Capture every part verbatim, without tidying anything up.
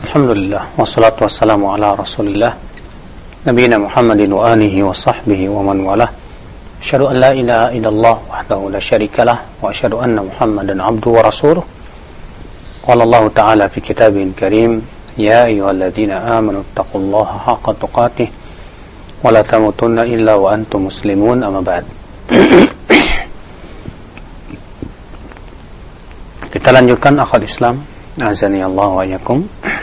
Alhamdulillah, wassalatu wassalamu ala rasulillah nabiyina Muhammadin wa alihi wa sahbihi wa man walah. Asyhadu an la ilaha illallah wahdahu la syarikalah wa asyhadu anna Muhammadan abduhu wa rasuluh. Qala Allah ta'ala fi kitabihil karim, ya ayyuhalladzina amanu taqullaha haqqa tuqatih wa la tamutunna illa wa antum muslimun, amma ba'd. Kita lanjutkan akhwat Islam, azani Allah wa iyyakum,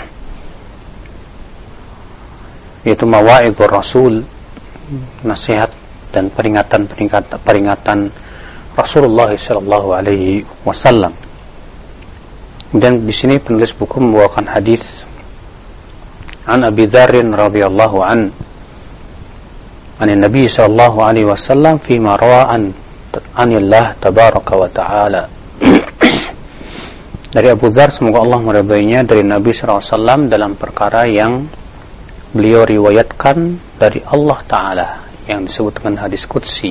yaitu mawa'idhur Rasul, nasihat dan peringatan-peringatan peringatan Rasulullah sallallahu alaihi wasallam. Dan di sini penulis buku membawakan hadis an Abi Dzar radhiyallahu an an Nabi sallallahu alaihi wasallam fi ma rawa an anillah tabaraka wa ta'ala. Dari Abu Dzar, semoga Allah meridainya, dari Nabi sallallahu alaihi wasallam dalam perkara yang beliau riwayatkan dari Allah Ta'ala, yang disebut dengan hadis qudsi,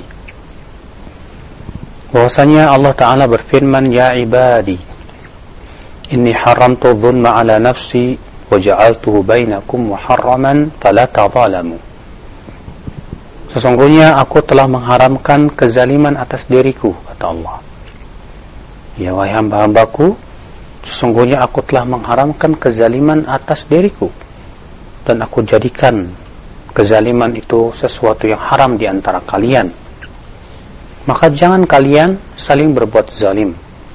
bahwasanya Allah Ta'ala berfirman, ya ibadi inni haramtu dhulma ala nafsi wa ja'altuhu bainakum muharraman fala tadhalamu. Sesungguhnya aku telah mengharamkan kezaliman atas diriku, kata Allah. Ya wahai hamba-hambaku, sesungguhnya aku telah mengharamkan kezaliman atas diriku, dan aku jadikan kezaliman itu sesuatu yang haram di antara kalian. Maka jangan kalian saling berbuat zalim.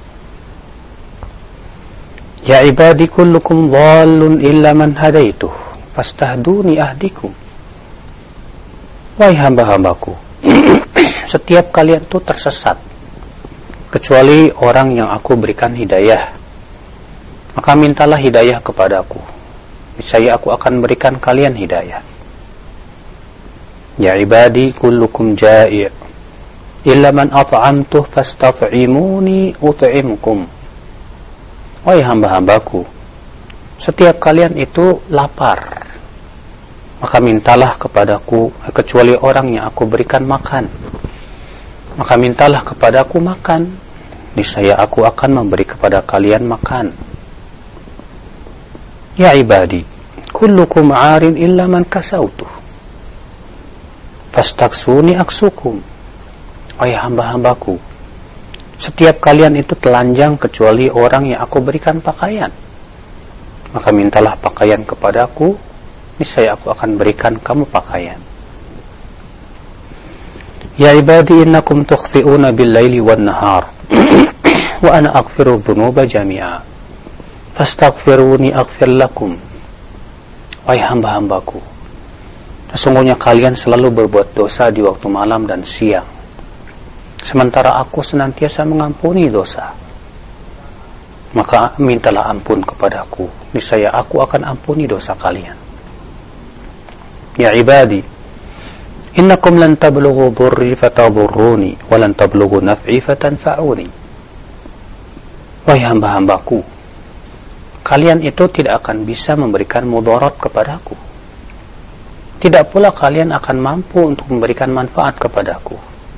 Ya ibadi kullukum dhallun illa man hadaituh fastahduni ahdikum. Wahai hamba-hambaku, setiap kalian itu tersesat kecuali orang yang aku berikan hidayah. Maka mintalah hidayah kepadaku, niscaya aku akan berikan kalian hidayah. Ya ibadi kullukum ja'i' illa man at'amtuh fastat'imuni ut'imkum. Wahai hamba-hambaku, setiap kalian itu lapar, maka mintalah kepadaku, kecuali orang yang aku berikan makan. Maka mintalah kepadaku makan, niscaya aku akan memberi kepada kalian makan. Ya ibadi kullukum 'arin illa man kasautuh fastaksuni aksukum. Wahai hamba-hambaku, setiap kalian itu telanjang kecuali orang yang aku berikan pakaian. Maka mintalah pakaian kepadaku, niscaya aku akan berikan kamu pakaian. Ya ibadi innakum tukhfi'una bil-laili wan-nahar wa ana aghfiru dhunuba jami'a fastaghfiruni aghfir lakum. Wahai hamba-hambaku, sesungguhnya kalian selalu berbuat dosa di waktu malam dan siang, sementara aku senantiasa mengampuni dosa. Maka mintalah ampun kepadaku, niscaya aku akan ampuni dosa kalian. Ya ibadi innakum lan tablughu dhurri fatadhurruni wa lan tablughu naf'i fatanfa'uni. Wahai hamba-hambaku, kalian itu tidak akan bisa memberikan mudarat kepadaku, tidak pula kalian akan mampu untuk memberikan manfaat kepadaku.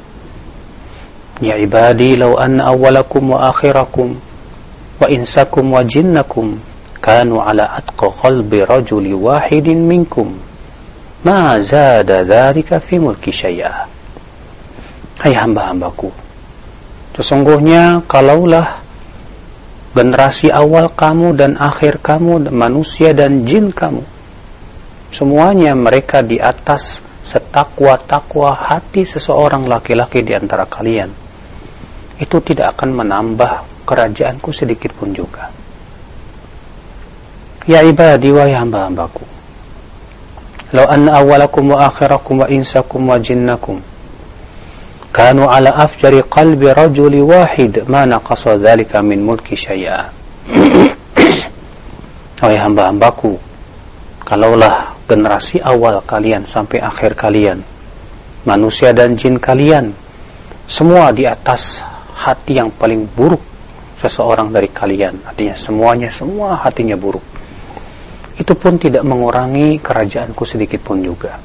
Ya ibadi law anna awwalakum wa akhirakum wa insakum wa jinnakum kanu ala atqa qalbi rajuli wahidin minkum ma zada dhalika fi mulki syai'a. Hai hamba-hambaku, sesungguhnya kalaulah generasi awal kamu dan akhir kamu, manusia dan jin kamu, semuanya mereka di atas setakwa-takwa hati seseorang laki-laki di antara kalian, itu tidak akan menambah kerajaanku sedikit pun juga. Ya ibadi, wahai hamba-hambaku, law anna awwalakum wa akhirakum wa insakum wa jinnakum kanu ala afjari qalbi rajuli wahid ma naqasa dhalika min mulki syai'a. Wahai hamba-hambaku, kalaulah generasi awal kalian sampai akhir kalian, manusia dan jin kalian, semua di atas hati yang paling buruk seseorang dari kalian, artinya semuanya semua hatinya buruk, itu pun tidak mengurangi kerajaanku sedikit pun juga.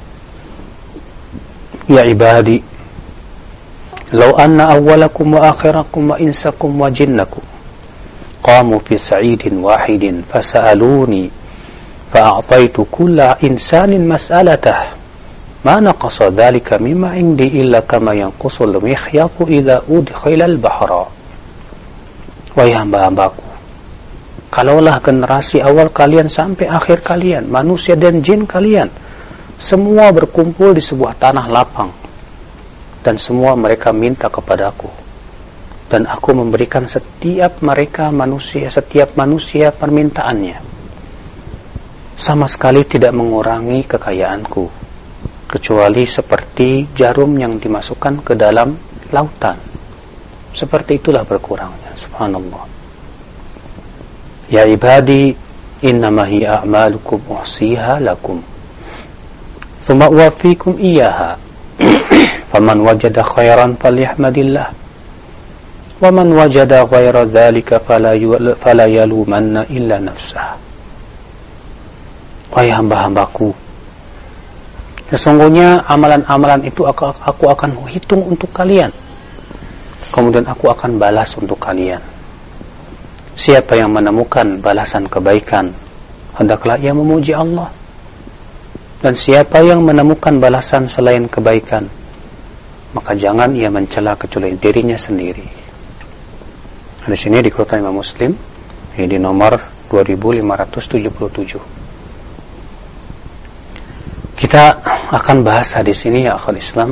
Ya ibadi law anna awwalakum wa akhirakum wa insakum wa jinnakum qamu fi sa'idin wahidin fasa'aluni fa'a'taitu kulla insanin mas'alatah ma naqasa dhalika mimma indi illa kama yanqusul mikhyatu idza udkhila al-bahra. Wahai hamba-hambaku, kalaulah generasi awal kalian sampai akhir kalian, manusia dan jin kalian, semua berkumpul di sebuah tanah lapang, dan semua mereka minta kepadaku, dan aku memberikan setiap mereka manusia, setiap manusia permintaannya, sama sekali tidak mengurangi kekayaanku, kecuali seperti jarum yang dimasukkan ke dalam lautan. Seperti itulah berkurangnya. Subhanallah. Ya ibadi, innama hiya a'malukum uhsiha lakum thumma uwaffikum iyyaha faman wajada khairan falyahmadillah wa man wajada ghaira dzalika fala yalumanna illa nafsah. Wahai hamba-hambaku, sesungguhnya amalan-amalan itu aku, aku akan hitung untuk kalian, kemudian aku akan balas untuk kalian. Siapa yang menemukan balasan kebaikan, hendaklah ia memuji Allah. Dan siapa yang menemukan balasan selain kebaikan, maka jangan ia mencela kecuali dirinya sendiri. Di sini dikeluarkan Imam Muslim, ini di nomor dua ribu lima ratus tujuh puluh tujuh. Kita akan bahas hadis ini ya akhul Islam.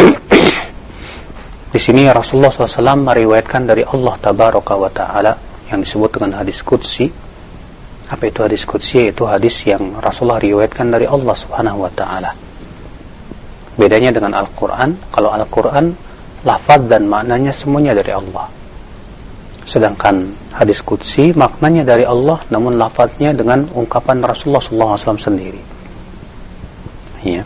Di sini Rasulullah shallallahu alaihi wasallam meriwayatkan dari Allah Tabaraka wa Ta'ala yang disebut dengan hadis Qudsi. Apa itu hadis Qudsi? Yaitu hadis yang Rasulullah riwayatkan dari Allah Subhanahu wa Ta'ala. Bedanya dengan Al-Quran, kalau Al-Quran lafaz dan maknanya semuanya dari Allah, sedangkan hadis Qudsi maknanya dari Allah namun lafaznya dengan ungkapan Rasulullah shallallahu alaihi wasallam sendiri. Ya.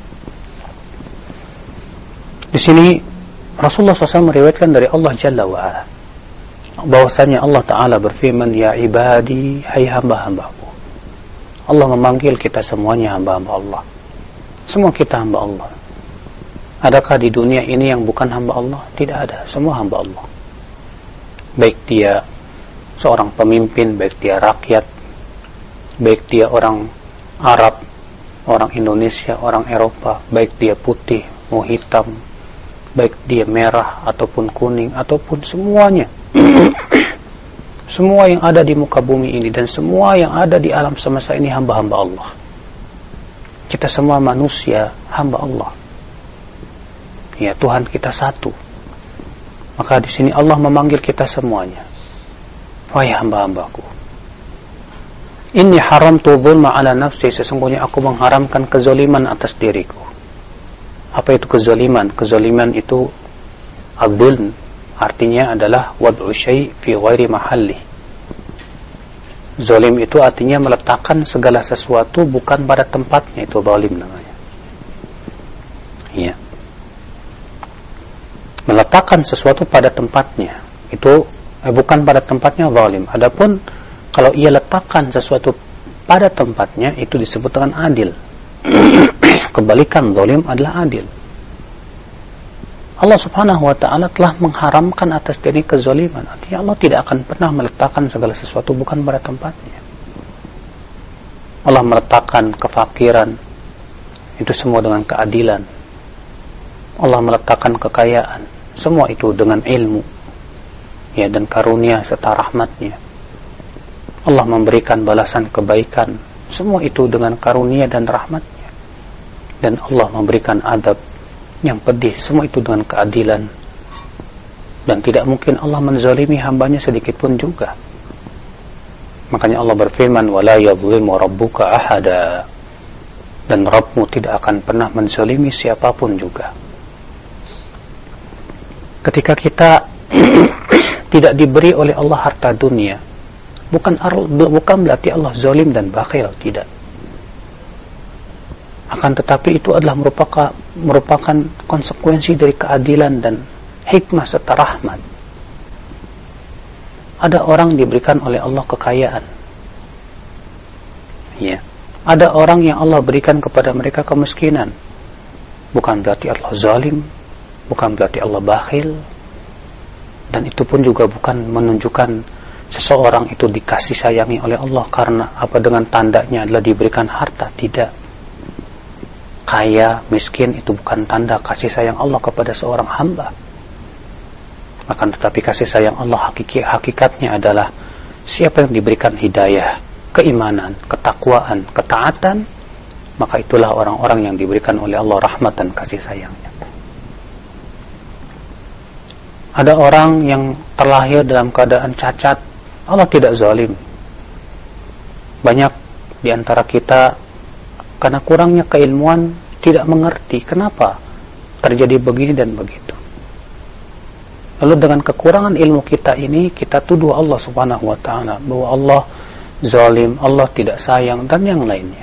Di sini Rasulullah shallallahu alaihi wasallam meriwayatkan dari Allah Jalla wa'ala bahwasanya Allah Ta'ala berfirman, ya ibadi, hai hamba-hambaku. Allah memanggil kita semuanya hamba-hamba Allah. Semua kita hamba Allah. Adakah di dunia ini yang bukan hamba Allah? Tidak ada, semua hamba Allah. Baik dia seorang pemimpin, baik dia rakyat, baik dia orang Arab, orang Indonesia, orang Eropa, baik dia putih, mau hitam, baik dia merah ataupun kuning ataupun semuanya. Semua yang ada di muka bumi ini dan semua yang ada di alam semesta ini hamba-hamba Allah. Kita semua manusia hamba Allah. Ya, Tuhan kita satu. Maka di sini Allah memanggil kita semuanya, wahai hamba-hambaku, inni haramtu dzulma ala nafsi, sesungguhnya aku mengharamkan kezaliman atas diriku. Apa itu kezaliman? Kezaliman itu adzulm, artinya adalah wad'u syai' fi ghairi mahalli. Zalim itu artinya meletakkan segala sesuatu bukan pada tempatnya, itu zalim namanya. Ya. Meletakkan sesuatu pada tempatnya itu eh, bukan pada tempatnya zalim. Adapun kalau ia letakkan sesuatu pada tempatnya itu disebut dengan adil. Kebalikan zalim adalah adil. Allah Subhanahu wa Ta'ala telah mengharamkan atas diri kezaliman. Artinya Allah tidak akan pernah meletakkan segala sesuatu bukan pada tempatnya. Allah meletakkan kefakiran itu semua dengan keadilan. Allah meletakkan kekayaan semua itu dengan ilmu, ya, dan karunia serta rahmatnya. Allah memberikan balasan kebaikan semua itu dengan karunia dan rahmatnya. Dan Allah memberikan adab yang pedih semua itu dengan keadilan. Dan tidak mungkin Allah menzalimi hambanya sedikit pun juga. Makanya Allah berfirman, wala yadhlimu rabbuka ahada, dan Rabbmu tidak akan pernah menzalimi siapapun juga. Ketika kita tidak diberi oleh Allah harta dunia, bukan bukan berarti Allah zalim dan bakhil, tidak. Akan tetapi itu adalah merupakan merupakan konsekuensi dari keadilan dan hikmah serta rahmat. Ada orang diberikan oleh Allah kekayaan, ya. Ada orang yang Allah berikan kepada mereka kemiskinan. Bukan berarti Allah zalim, bukan berarti Allah bakhil, dan itu pun juga bukan menunjukkan seseorang itu dikasih sayangi oleh Allah karena apa? Dengan tandanya adalah diberikan harta? Tidak. Kaya, miskin itu bukan tanda kasih sayang Allah kepada seorang hamba. Akan tetapi kasih sayang Allah hakiki, hakikatnya adalah siapa yang diberikan hidayah, keimanan, ketakwaan, ketaatan, maka itulah orang-orang yang diberikan oleh Allah rahmat dan kasih sayangnya. Ada orang yang terlahir dalam keadaan cacat, Allah tidak zalim. Banyak di antara kita karena kurangnya keilmuan tidak mengerti kenapa terjadi begini dan begitu. Lalu dengan kekurangan ilmu kita ini, kita tuduh Allah subhanahu wa ta'ala bahwa Allah zalim, Allah tidak sayang, dan yang lainnya.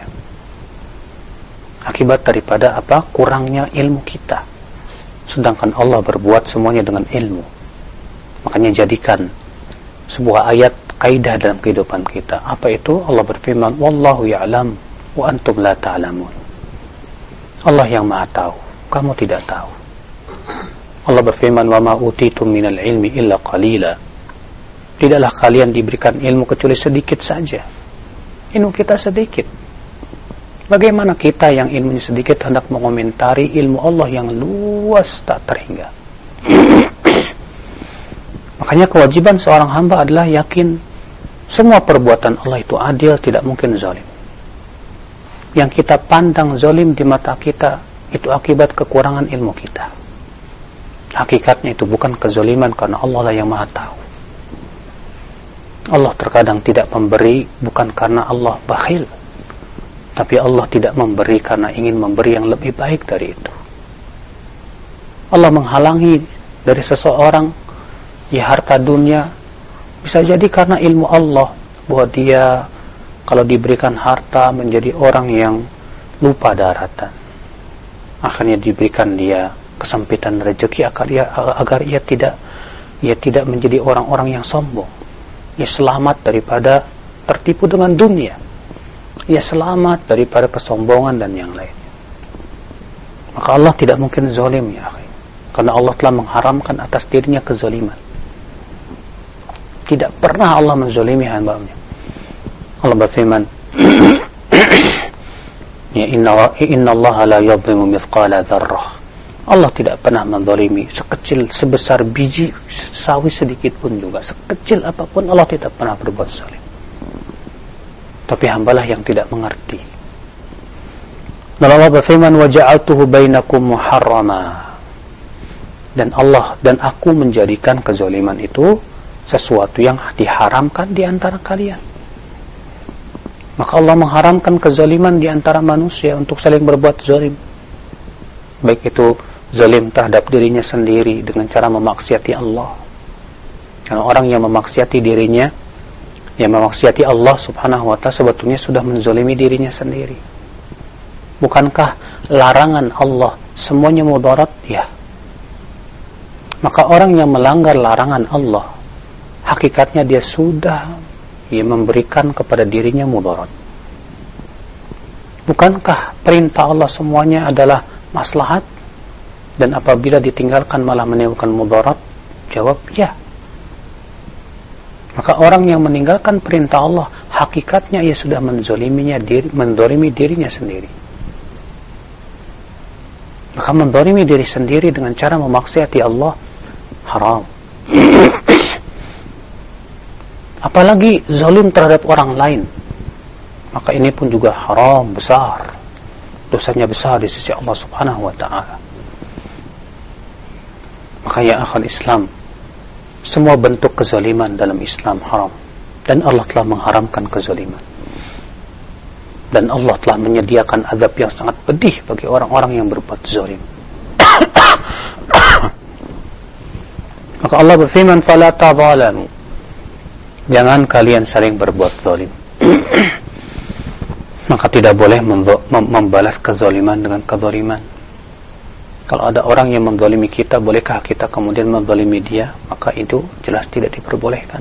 Akibat daripada apa? Kurangnya ilmu kita. Sedangkan Allah berbuat semuanya dengan ilmu. Makanya jadikan sebuah ayat kaidah dalam kehidupan kita. Apa itu? Allah berfirman, wallahu ya'lam wa antum la ta'lamun. Allah yang maha tahu, kamu tidak tahu. Allah berfirman, wa ma utitum minal ilmi illa qalila. Tidaklah kalian diberikan ilmu kecuali sedikit saja. Ilmu kita sedikit. Bagaimana kita yang ilmunya sedikit hendak mengomentari ilmu Allah yang luas tak terhingga? Makanya kewajiban seorang hamba adalah yakin semua perbuatan Allah itu adil, tidak mungkin zalim. Yang kita pandang zalim di mata kita itu akibat kekurangan ilmu kita. Hakikatnya itu bukan kezaliman, karena Allah lah yang maha tahu. Allah terkadang tidak memberi bukan karena Allah bakhil, tapi Allah tidak memberi karena ingin memberi yang lebih baik dari itu. Allah menghalangi dari seseorang ya harta dunia, bisa jadi karena ilmu Allah bahwa dia kalau diberikan harta menjadi orang yang lupa daratan. Akhirnya diberikan dia kesempitan rezeki agar ia, agar ia tidak ia tidak menjadi orang-orang yang sombong. Ia selamat daripada tertipu dengan dunia. Ia selamat daripada kesombongan dan yang lain. Maka Allah tidak mungkin zalim, ya akhi. Karena Allah telah mengharamkan atas dirinya kezaliman. Tidak pernah Allah menzalimi hamba-Nya. Allah berfirman, ya inna inna Allah la yadhlimu mithqala dzarrah. Allah tidak pernah menzalimi sekecil sebesar biji sawi sedikit pun juga. Sekecil apapun Allah tidak pernah berbuat zalim. Tapi hambalah yang tidak mengerti. Dan Allah berfirman, wa ja'altuhu bainakum muharrama. Dan Allah dan aku menjadikan kezaliman itu sesuatu yang diharamkan di antara kalian. Maka Allah mengharamkan kezaliman di antara manusia untuk saling berbuat zalim. Baik itu zalim terhadap dirinya sendiri dengan cara memaksiati Allah. Karena orang yang memaksiati dirinya, yang memaksiati Allah subhanahu wa ta'ala, sebetulnya sudah menzalimi dirinya sendiri. Bukankah larangan Allah semuanya mudarat? Ya. Maka orang yang melanggar larangan Allah, hakikatnya dia sudah ya, memberikan kepada dirinya mudarat. Bukankah perintah Allah semuanya adalah maslahat? Dan apabila ditinggalkan malah menimbulkan mudarat? Jawab ya. Maka orang yang meninggalkan perintah Allah, hakikatnya ia sudah menzaliminya diri, menzalimi dirinya sendiri. Maka menzalimi diri sendiri dengan cara memaksiati Allah haram. Apalagi zalim terhadap orang lain, maka ini pun juga haram besar. Dosanya besar di sisi Allah subhanahu wa ta'ala. Maka ya akhal Islam, semua bentuk kezaliman dalam Islam haram. Dan Allah telah mengharamkan kezaliman. Dan Allah telah menyediakan azab yang sangat pedih bagi orang-orang yang berbuat zalim. Maka Allah berfirman, fala tadhalamu. Jangan kalian saling berbuat zalim. Maka tidak boleh membalas kezaliman dengan kezaliman. Kalau ada orang yang menzalimi kita, bolehkah kita kemudian menzalimi dia? Maka itu jelas tidak diperbolehkan.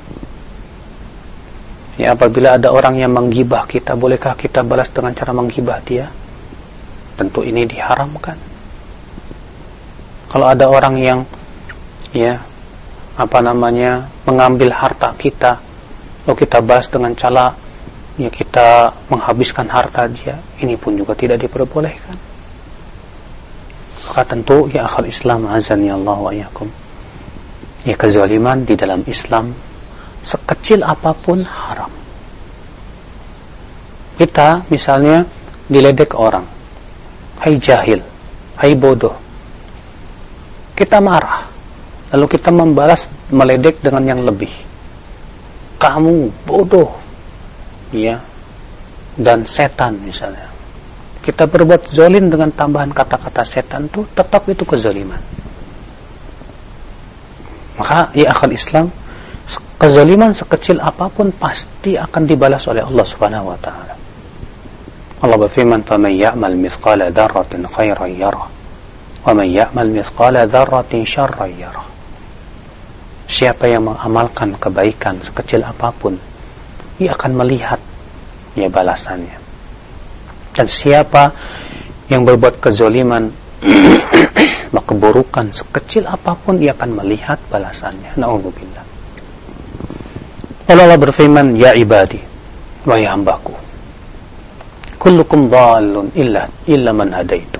Ya, apabila ada orang yang menggibah kita, bolehkah kita balas dengan cara menggibah dia? Tentu ini diharamkan. Kalau ada orang yang ya apa namanya, mengambil harta kita, lalu kita balas dengan cara ya kita menghabiskan harta dia, ini pun juga tidak diperbolehkan. Maka tentu ya akhal Islam azani Allah wa iyyakum, ya kezaliman di dalam Islam sekecil apapun haram. Kita misalnya diledek orang, hai jahil, hai bodoh, kita marah, lalu kita membalas meledek dengan yang lebih, kamu bodoh, ya, dan setan misalnya. Kita berbuat zalim dengan tambahan kata-kata setan itu, tetap itu kezaliman. Maka ya akhal Islam, kezaliman sekecil apapun pasti akan dibalas oleh Allah Subhanahu wa taala. Allah berfirman, "Faman ya'mal mithqala dzarratin khairan yarah, wa man ya'mal mithqala dzarratin syarran yarah." Siapa yang mengamalkan kebaikan sekecil apapun, ia akan melihat ya balasannya. Dan siapa yang berbuat kezaliman keburukan sekecil apapun, ia akan melihat balasannya. Na'udzubillah. Allah berfirman, "Ya ibadi, wahai hambaku, kullukum dhallun illa illa man hadaitu."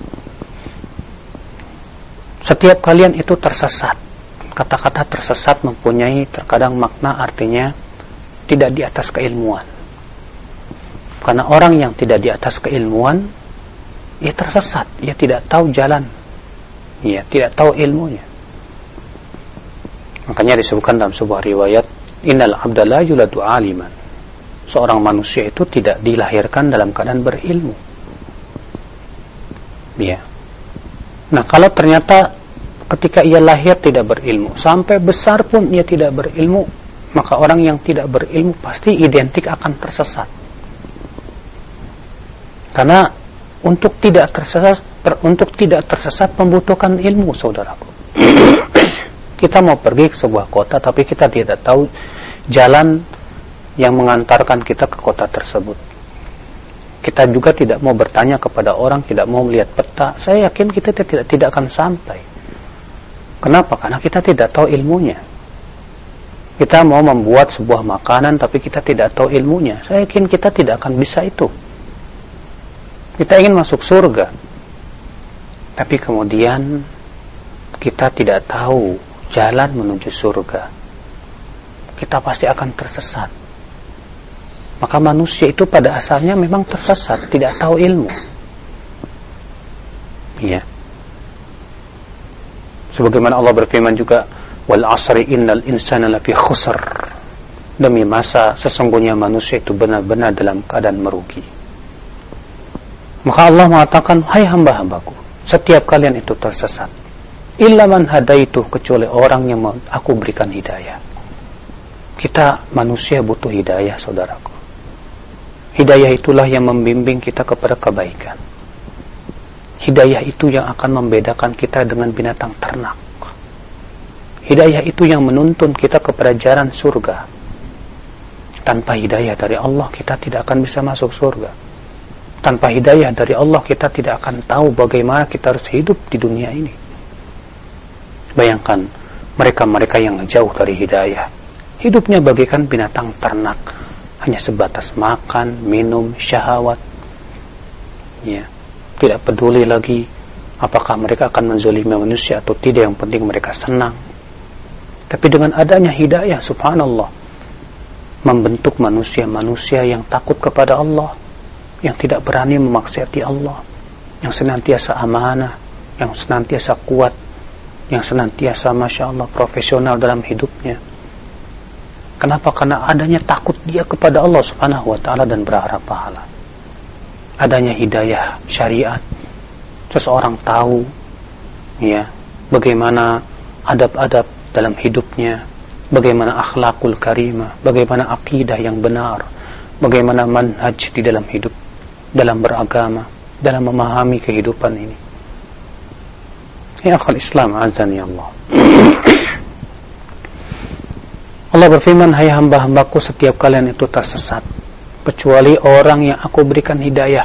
Setiap kalian itu tersesat. Kata-kata tersesat mempunyai terkadang makna artinya tidak di atas keilmuan. Karena orang yang tidak di atas keilmuan, ia tersesat, ia tidak tahu jalan, ia tidak tahu ilmunya. Makanya disebutkan dalam sebuah riwayat, "Innal abda la yuladu aliman." Seorang manusia itu tidak dilahirkan dalam keadaan berilmu. Ya. Nah, kalau ternyata ketika ia lahir tidak berilmu, sampai besar pun ia tidak berilmu, maka orang yang tidak berilmu pasti identik akan tersesat. Karena untuk tidak tersesat, ter, untuk tidak tersesat membutuhkan ilmu, saudaraku. Kita mau pergi ke sebuah kota, tapi kita tidak tahu jalan yang mengantarkan kita ke kota tersebut. Kita juga tidak mau bertanya kepada orang, tidak mau melihat peta. Saya yakin kita tidak tidak akan sampai. Kenapa? Karena kita tidak tahu ilmunya. Kita mau membuat sebuah makanan, tapi kita tidak tahu ilmunya. Saya yakin kita tidak akan bisa itu. Kita ingin masuk surga, tapi kemudian kita tidak tahu jalan menuju surga. Kita pasti akan tersesat. Maka manusia itu pada asalnya memang tersesat, tidak tahu ilmu. Iya. Sebagaimana Allah berfirman juga, "Wal 'asri innal insana lafi khusr." Demi masa sesungguhnya manusia itu benar-benar dalam keadaan merugi. Maka Allah mengatakan, "Hai hamba-hambaku, setiap kalian itu tersesat. Illa man hadaitu, kecuali orang yang aku berikan hidayah." Kita manusia butuh hidayah, saudaraku. Hidayah itulah yang membimbing kita kepada kebaikan. Hidayah itu yang akan membedakan kita dengan binatang ternak. Hidayah itu yang menuntun kita kepada jalan surga. Tanpa hidayah dari Allah, kita tidak akan bisa masuk surga. Tanpa hidayah dari Allah, kita tidak akan tahu bagaimana kita harus hidup di dunia ini. Bayangkan mereka-mereka yang jauh dari hidayah, hidupnya bagaikan binatang ternak, hanya sebatas makan, minum, syahwat. Ya, tidak peduli lagi apakah mereka akan menzalimi manusia atau tidak, yang penting mereka senang. Tapi dengan adanya hidayah, subhanallah, membentuk manusia-manusia yang takut kepada Allah, yang tidak berani memaksiati Allah, yang senantiasa amanah, yang senantiasa kuat, yang senantiasa masya Allah profesional dalam hidupnya. Kenapa? Karena adanya takut dia kepada Allah Subhanahu wa ta'ala dan berharap pahala. Adanya hidayah syariat, seseorang tahu ya bagaimana adab-adab dalam hidupnya, bagaimana akhlakul karimah, bagaimana akidah yang benar, bagaimana manhaj di dalam hidup, dalam beragama, dalam memahami kehidupan ini. Ya akhul Islam azani Allah. Allah berfirman, "Hai hamba-hambaku, setiap kalian itu tersesat, kecuali orang yang aku berikan hidayah.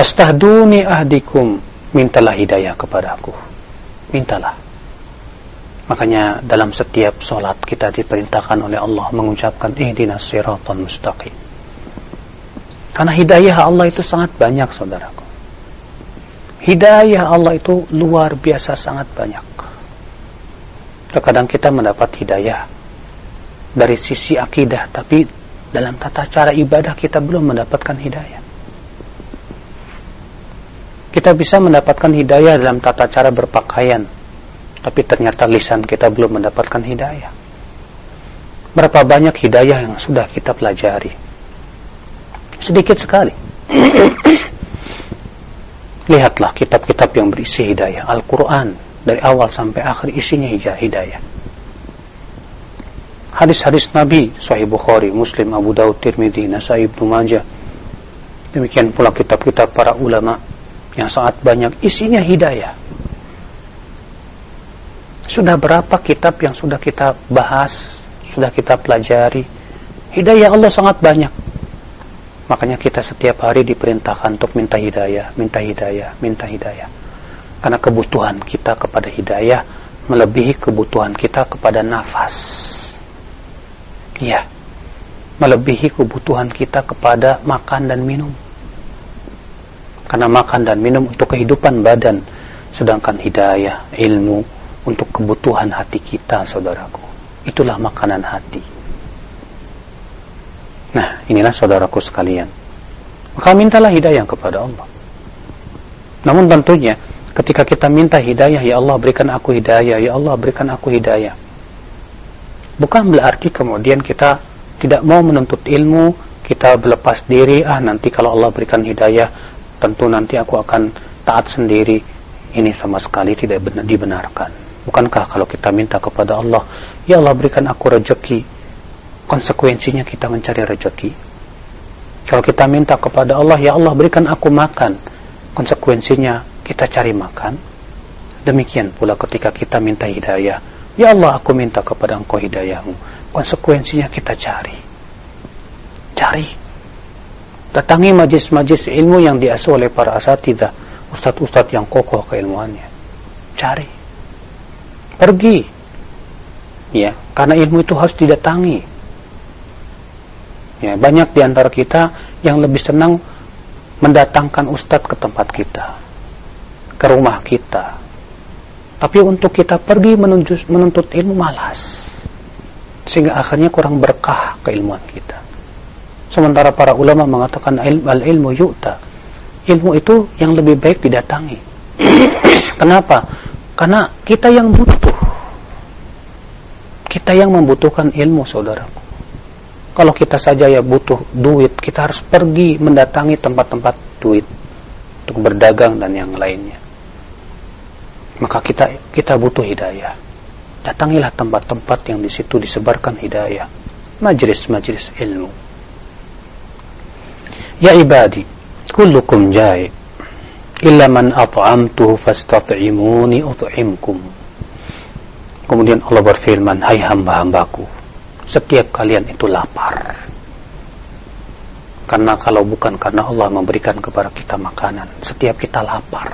Fastahduni ahdikum." Mintalah hidayah kepadaku. Mintalah. Makanya dalam setiap sholat kita diperintahkan oleh Allah mengucapkan ihdinas siratal mustaqim. Karena hidayah Allah itu sangat banyak, saudaraku. Hidayah Allah itu luar biasa sangat banyak. Terkadang kita mendapat hidayah dari sisi akidah, tapi dalam tata cara ibadah kita belum mendapatkan hidayah. Kita bisa mendapatkan hidayah dalam tata cara berpakaian, tapi ternyata lisan kita belum mendapatkan hidayah. Berapa banyak hidayah yang sudah kita pelajari? Sedikit sekali. Lihatlah kitab-kitab yang berisi hidayah. Al-Quran dari awal sampai akhir isinya hidayah. Hadis-hadis Nabi, Sahih Bukhari, Muslim, Abu Daud, Tirmidzi, Nasai, Ibnu Majah. Demikian pula kitab-kitab para ulama yang sangat banyak isinya hidayah. Sudah berapa kitab yang sudah kita bahas, sudah kita pelajari? Hidayah Allah sangat banyak. Makanya kita setiap hari diperintahkan untuk minta hidayah, minta hidayah, minta hidayah. Karena kebutuhan kita kepada hidayah melebihi kebutuhan kita kepada nafas. Iya, melebihi kebutuhan kita kepada makan dan minum. Karena makan dan minum untuk kehidupan badan, sedangkan hidayah, ilmu untuk kebutuhan hati kita, saudaraku. Itulah makanan hati. Nah, inilah saudaraku sekalian. Maka mintalah hidayah kepada Allah. Namun tentunya, ketika kita minta hidayah, ya Allah berikan aku hidayah, ya Allah berikan aku hidayah, bukan berarti kemudian kita tidak mau menuntut ilmu, kita berlepas diri, ah nanti kalau Allah berikan hidayah, tentu nanti aku akan taat sendiri. Ini sama sekali tidak benar, dibenarkan. Bukankah kalau kita minta kepada Allah, ya Allah berikan aku rezeki, konsekuensinya kita mencari rezeki? Kalau kita minta kepada Allah, ya Allah berikan aku makan, konsekuensinya kita cari makan. Demikian pula ketika kita minta hidayah, ya Allah aku minta kepada Engkau hidayahmu, konsekuensinya kita cari. Cari. Datangi majlis-majlis ilmu yang diasuh oleh para asatidzah, ustadz-ustadz yang kokoh keilmuannya. Cari. Pergi. Ya, karena ilmu itu harus didatangi. Ya, banyak di antara kita yang lebih senang mendatangkan ustadz ke tempat kita, ke rumah kita. Tapi untuk kita pergi menuntut, menuntut ilmu malas. Sehingga akhirnya kurang berkah keilmuan kita. Sementara para ulama mengatakan al-ilmu yu'ta. Ilmu itu yang lebih baik didatangi. Kenapa? Karena kita yang butuh. Kita yang membutuhkan ilmu, saudaraku. Kalau kita saja ya butuh duit, kita harus pergi mendatangi tempat-tempat duit untuk berdagang dan yang lainnya. Maka kita kita butuh hidayah. Datangilah tempat-tempat yang di situ disebarkan hidayah, majlis-majlis ilmu. Ya ibadi, kullukum ja'i illa man at'amtuhu fastat'imuni ut'imkum. Kemudian Allah berfirman, hai hamba-hambaku, setiap kalian itu lapar. Karena kalau bukan karena Allah memberikan kepada kita makanan, setiap kita lapar.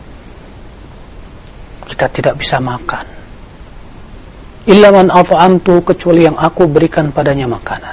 Kita tidak bisa makan. Illa man at'amtu, kecuali yang aku berikan padanya makanan.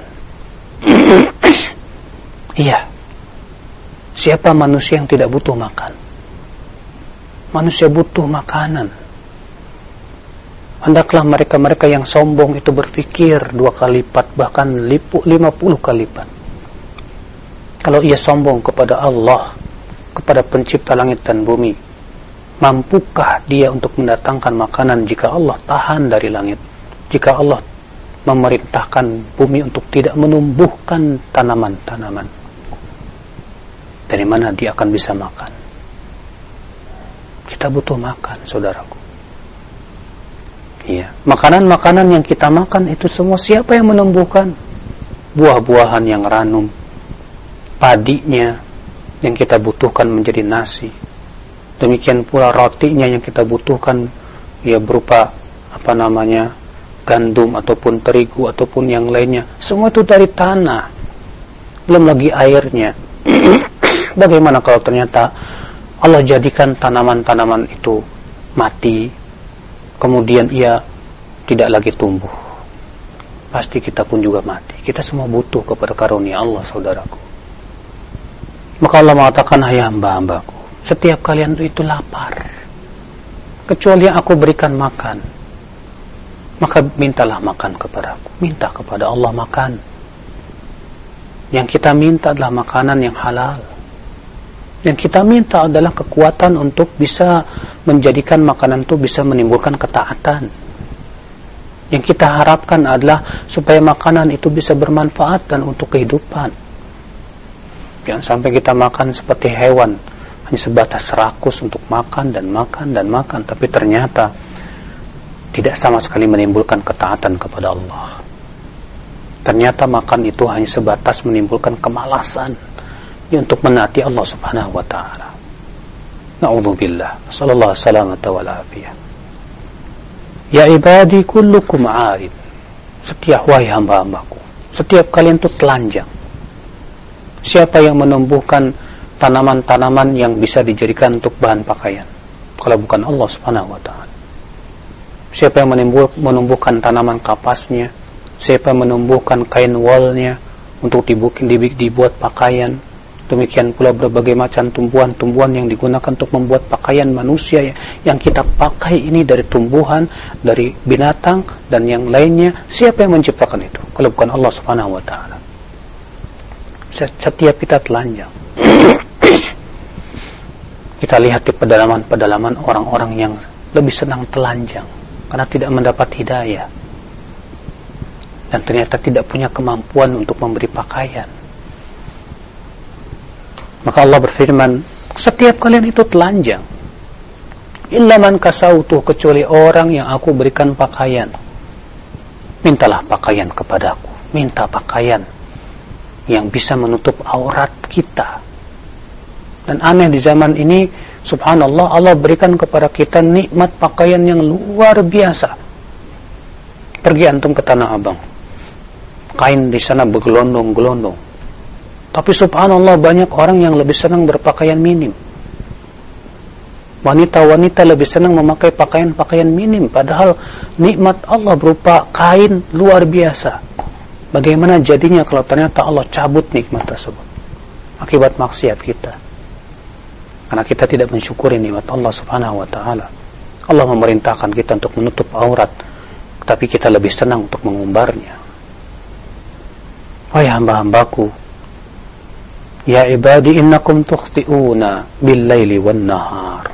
Iya. Siapa manusia yang tidak butuh makan? Manusia butuh makanan. Hendaklah mereka-mereka yang sombong itu berpikir dua kali lipat, bahkan lima puluh kali lipat. Kalau ia sombong kepada Allah, kepada pencipta langit dan bumi, mampukah dia untuk mendatangkan makanan jika Allah tahan dari langit? Jika Allah memerintahkan bumi untuk tidak menumbuhkan tanaman-tanaman, dari mana dia akan bisa makan? Kita butuh makan, saudaraku. Iya, makanan-makanan yang kita makan itu semua siapa yang menumbuhkan? Buah-buahan yang ranum, padinya yang kita butuhkan menjadi nasi. Demikian pula rotinya yang kita butuhkan, ya berupa apa namanya, gandum ataupun terigu ataupun yang lainnya. Semua itu dari tanah. Belum lagi airnya. Bagaimana kalau ternyata Allah jadikan tanaman-tanaman itu mati, kemudian ia tidak lagi tumbuh, pasti kita pun juga mati. Kita semua butuh kepada karunia Allah, saudaraku. Maka Allah mengatakan, hai hamba-hambaku, setiap kalian itu lapar, kecuali yang aku berikan makan, maka mintalah makan kepadaku. Minta kepada Allah makan. Yang kita minta adalah makanan yang halal. Yang kita minta adalah kekuatan untuk bisa menjadikan makanan itu bisa menimbulkan ketaatan. Yang kita harapkan adalah supaya makanan itu bisa bermanfaat dan untuk kehidupan. Jangan sampai kita makan seperti hewan, hanya sebatas rakus untuk makan dan makan dan makan, tapi ternyata tidak sama sekali menimbulkan ketaatan kepada Allah. Ternyata makan itu hanya sebatas menimbulkan kemalasan untuk menaati Allah Subhanahu wa taala. Na'udzubillah. Sallallahu salamata wal afiyah. Ya ibadi kullukum 'arid. Setiap wahai hamba-hambaku, setiap kalian itu telanjang. Siapa yang menumbuhkan tanaman-tanaman yang bisa dijadikan untuk bahan pakaian kalau bukan Allah Subhanahu wa taala? Siapa yang menumbuhkan tanaman kapasnya? Siapa yang menumbuhkan kain wolnya untuk dibuat pakaian? Demikian pula berbagai macam tumbuhan-tumbuhan yang digunakan untuk membuat pakaian manusia yang kita pakai ini dari tumbuhan, dari binatang dan yang lainnya. Siapa yang menciptakan itu kalau bukan Allah Subhanahu wa taala? Setiap kita telanjang. Kita lihat di pedalaman-pedalaman orang-orang yang lebih senang telanjang karena tidak mendapat hidayah dan ternyata tidak punya kemampuan untuk memberi pakaian. Maka Allah berfirman, setiap kalian itu telanjang. Illa man kasautuh, kecuali orang yang aku berikan pakaian. Mintalah pakaian kepadaku. Minta pakaian yang bisa menutup aurat kita. Dan aneh di zaman ini, subhanallah, Allah berikan kepada kita nikmat pakaian yang luar biasa. Pergi antum ke Tanah Abang, kain di sana bergelondong-gelondong. Tapi subhanallah, banyak orang yang lebih senang berpakaian minim. Wanita-wanita lebih senang memakai pakaian-pakaian minim, padahal nikmat Allah berupa kain luar biasa. Bagaimana jadinya kalau ternyata Allah cabut nikmat tersebut akibat maksiat kita? Karena kita tidak mensyukuri nikmat Allah Subhanahu wa taala. Allah memerintahkan kita untuk menutup aurat, tapi kita lebih senang untuk mengumbarnya. Wahai hamba-hambaku, ya ibadi innakum tukhti'una bil-laili wan-nahar.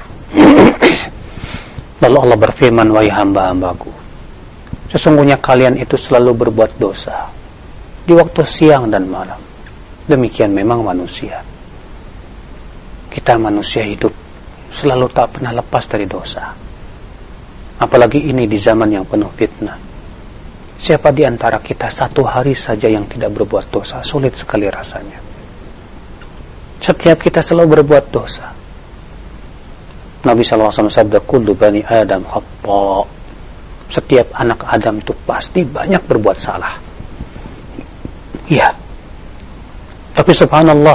Lalu Allah berfirman, wahai hamba-hambaku, sesungguhnya kalian itu selalu berbuat dosa di waktu siang dan malam. Demikian memang manusia. Kita manusia hidup selalu tak pernah lepas dari dosa. Apalagi ini di zaman yang penuh fitnah. Siapa di antara kita satu hari saja yang tidak berbuat dosa? Sulit sekali rasanya. Setiap kita selalu berbuat dosa. Nabi sallallahu alaihi wasallam sabda, kullu bani Adam khata'. Setiap anak Adam itu pasti banyak berbuat salah. Ya. Tapi subhanallah,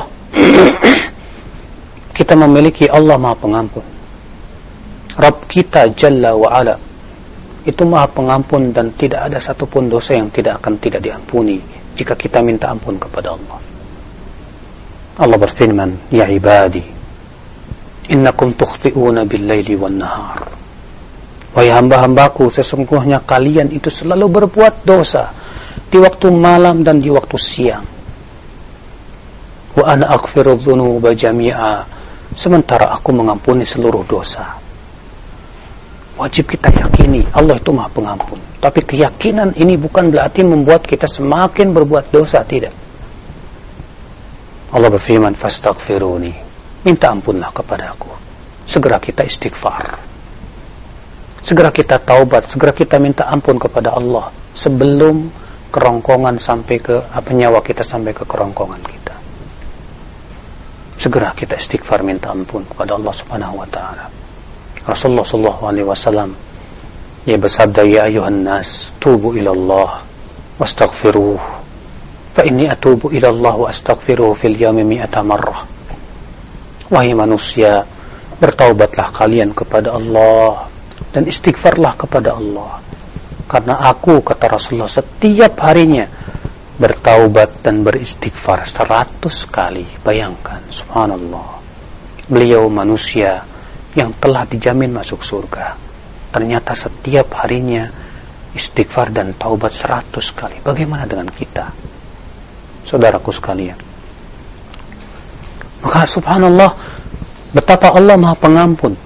kita memiliki Allah Maha Pengampun. Rabb kita Jalla wa Ala itu Maha Pengampun, dan tidak ada satupun dosa yang tidak akan tidak diampuni jika kita minta ampun kepada Allah. Allah berfirman, ya ibadi innakum tukhti'una bil-laili wan-nahar. Wahai hamba-hambaku, sesungguhnya kalian itu selalu berbuat dosa di waktu malam dan di waktu siang. Wa ana aghfiru dzunuba jami'a, sementara aku mengampuni seluruh dosa. Wajib kita yakini Allah itu Maha Pengampun. Tapi keyakinan ini bukan berarti membuat kita semakin berbuat dosa, tidak. Allah berfirman, fastaghfiruni, minta ampunlah kepadaku. Segera kita istighfar, segera kita taubat, segera kita minta ampun kepada Allah sebelum kerongkongan sampai ke apa nyawa kita sampai ke kerongkongan kita. Segera kita istighfar, minta ampun kepada Allah Subhanahu wa taala. Rasulullah sallallahu alaihi wasallam ia bersabda, ya ayuhan nas, tubu ila Allah wastaghfiruh, fa inni atubu ila Allah wa astaghfiruh fil yawmi mi'ata marrah. Wahai manusia, bertaubatlah kalian kepada Allah dan istighfarlah kepada Allah. Karena aku, kata Rasulullah, setiap harinya bertaubat dan beristighfar seratus kali. Bayangkan, subhanallah, beliau manusia yang telah dijamin masuk surga, ternyata setiap harinya istighfar dan taubat seratus kali. Bagaimana dengan kita, saudaraku sekalian? Maka subhanallah, betapa Allah Maha Pengampun.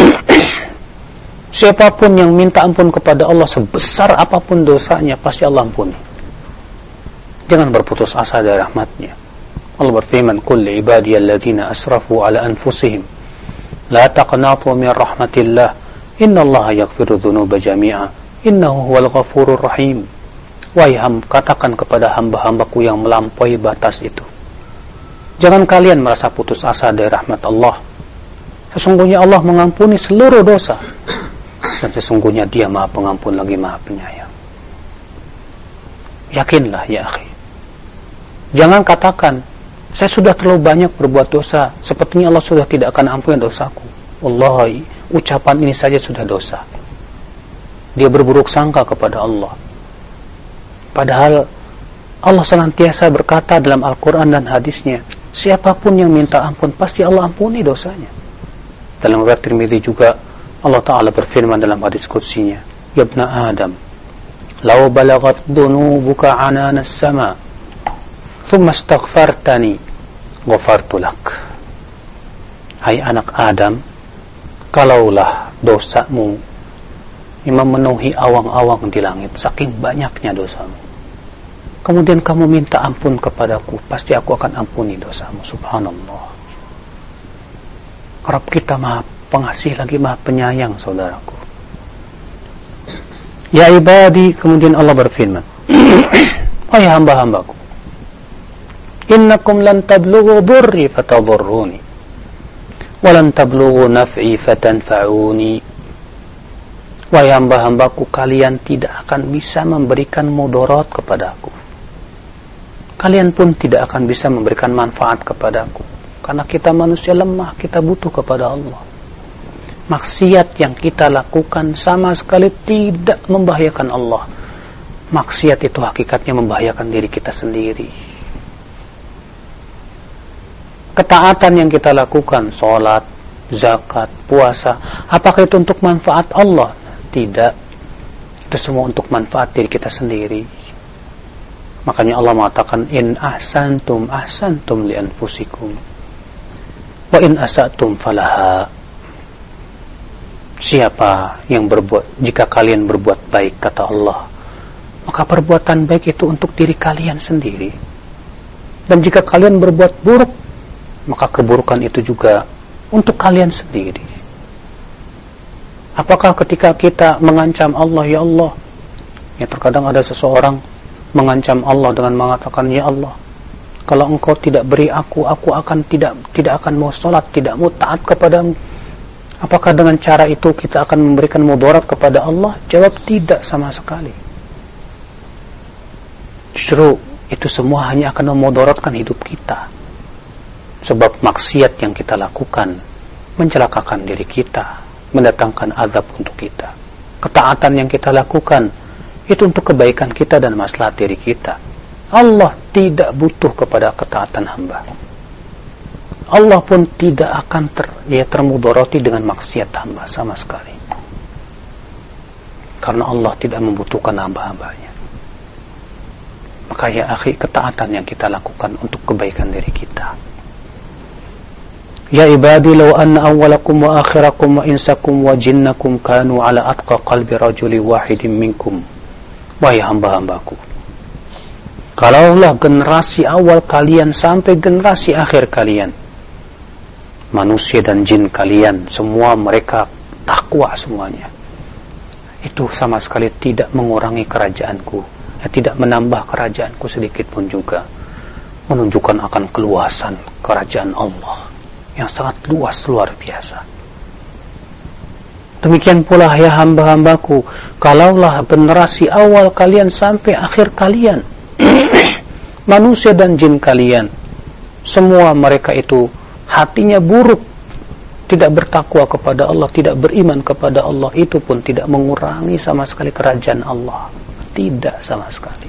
Siapapun yang minta ampun kepada Allah sebesar apapun dosanya, pasti Allah ampuni. Jangan berputus asa dari rahmatnya. Allah berfirman, "Qul li ibadiyalladzina asrafu ala anfusihim la taqnatu min rahmatillah, innallaha yaghfiru dzunuba jami'a, innahu huwal ghafurur rahim." Wahai hamba, katakan kepada hamba-hambaku yang melampaui batas itu, jangan kalian merasa putus asa dari rahmat Allah. Sesungguhnya Allah mengampuni seluruh dosa, dan sesungguhnya Dia Maha Pengampun lagi Maha Penyayang. Yakinlah ya akhi. Jangan katakan, saya sudah terlalu banyak berbuat dosa, sepertinya Allah sudah tidak akan ampuni dosaku. Wallahi, ucapan ini saja sudah dosa. Dia berburuk sangka kepada Allah. Padahal Allah senantiasa berkata dalam Al-Quran dan hadisnya, siapapun yang minta ampun, pasti Allah ampuni dosanya. Dalam riwayat Tirmidzi juga Allah Ta'ala berfirman dalam hadis qudsinya, "Ya ibna Adam, law balagat dhunubuka anana as-sama, thumma astaghfartani, ghafartu lak." Hai anak Adam, kalaulah dosamu memenuhi awang-awang di langit, saking banyaknya dosamu, kemudian kamu minta ampun kepadaku, pasti aku akan ampuni dosamu. Subhanallah. Rabb kita Maha Pengasih lagi Maha Penyayang, saudaraku. Ya ibadi, kemudian Allah berfirman, wahai hamba-hambaku, innakum lan tablughu dhurri fatadhurruni wa lan tablughu naf'i fatanfa'uni. Wahai hamba-hambaku, kalian tidak akan bisa memberikan mudarat kepadaku, kalian pun tidak akan bisa memberikan manfaat kepadaku, karena kita manusia lemah, kita butuh kepada Allah. Maksiat yang kita lakukan sama sekali tidak membahayakan Allah. Maksiat itu hakikatnya membahayakan diri kita sendiri. Ketaatan yang kita lakukan, sholat, zakat, puasa, apakah itu untuk manfaat Allah? Tidak. Itu semua untuk manfaat diri kita sendiri. Makanya Allah mengatakan, in ahsantum ahsantum li anfusikum wa in asatum falaha. Siapa yang berbuat, jika kalian berbuat baik, kata Allah, maka perbuatan baik itu untuk diri kalian sendiri. Dan jika kalian berbuat buruk, maka keburukan itu juga untuk kalian sendiri. Apakah ketika kita mengancam Allah, ya Allah, ya terkadang ada seseorang mengancam Allah dengan mengatakan, ya Allah, kalau engkau tidak beri aku, aku akan tidak tidak akan mau sholat, tidak mau taat kepadamu. Apakah dengan cara itu kita akan memberikan mudarat kepada Allah? Jawab tidak sama sekali. Justru itu semua hanya akan memudaratkan hidup kita. Sebab maksiat yang kita lakukan mencelakakan diri kita, mendatangkan azab untuk kita. Ketaatan yang kita lakukan itu untuk kebaikan kita dan maslahat diri kita. Allah tidak butuh kepada ketaatan hamba. Allah pun tidak akan ter, ya, termudarati dengan maksiat hamba sama sekali. Karena Allah tidak membutuhkan hamba-hambanya. Maka ya akhi, ketaatan yang kita lakukan untuk kebaikan diri kita. Ya ibadi, law anna awwalakum wa akhirakum wa insakum wa jinnakum kanu ala atqa qalbi rajuli wahidin minkum. Wahai hamba-hambaku, kalaulah generasi awal kalian sampai generasi akhir kalian, manusia dan jin kalian, semua mereka takwa semuanya, itu sama sekali tidak mengurangi kerajaanku, ya, tidak menambah kerajaanku sedikit pun juga, menunjukkan akan keluasan kerajaan Allah yang sangat luas, luar biasa. Demikian pula ya hamba-hambaku, kalaulah generasi awal kalian sampai akhir kalian, manusia dan jin kalian, semua mereka itu hatinya buruk, tidak bertakwa kepada Allah, tidak beriman kepada Allah, itu pun tidak mengurangi sama sekali kerajaan Allah. Tidak sama sekali.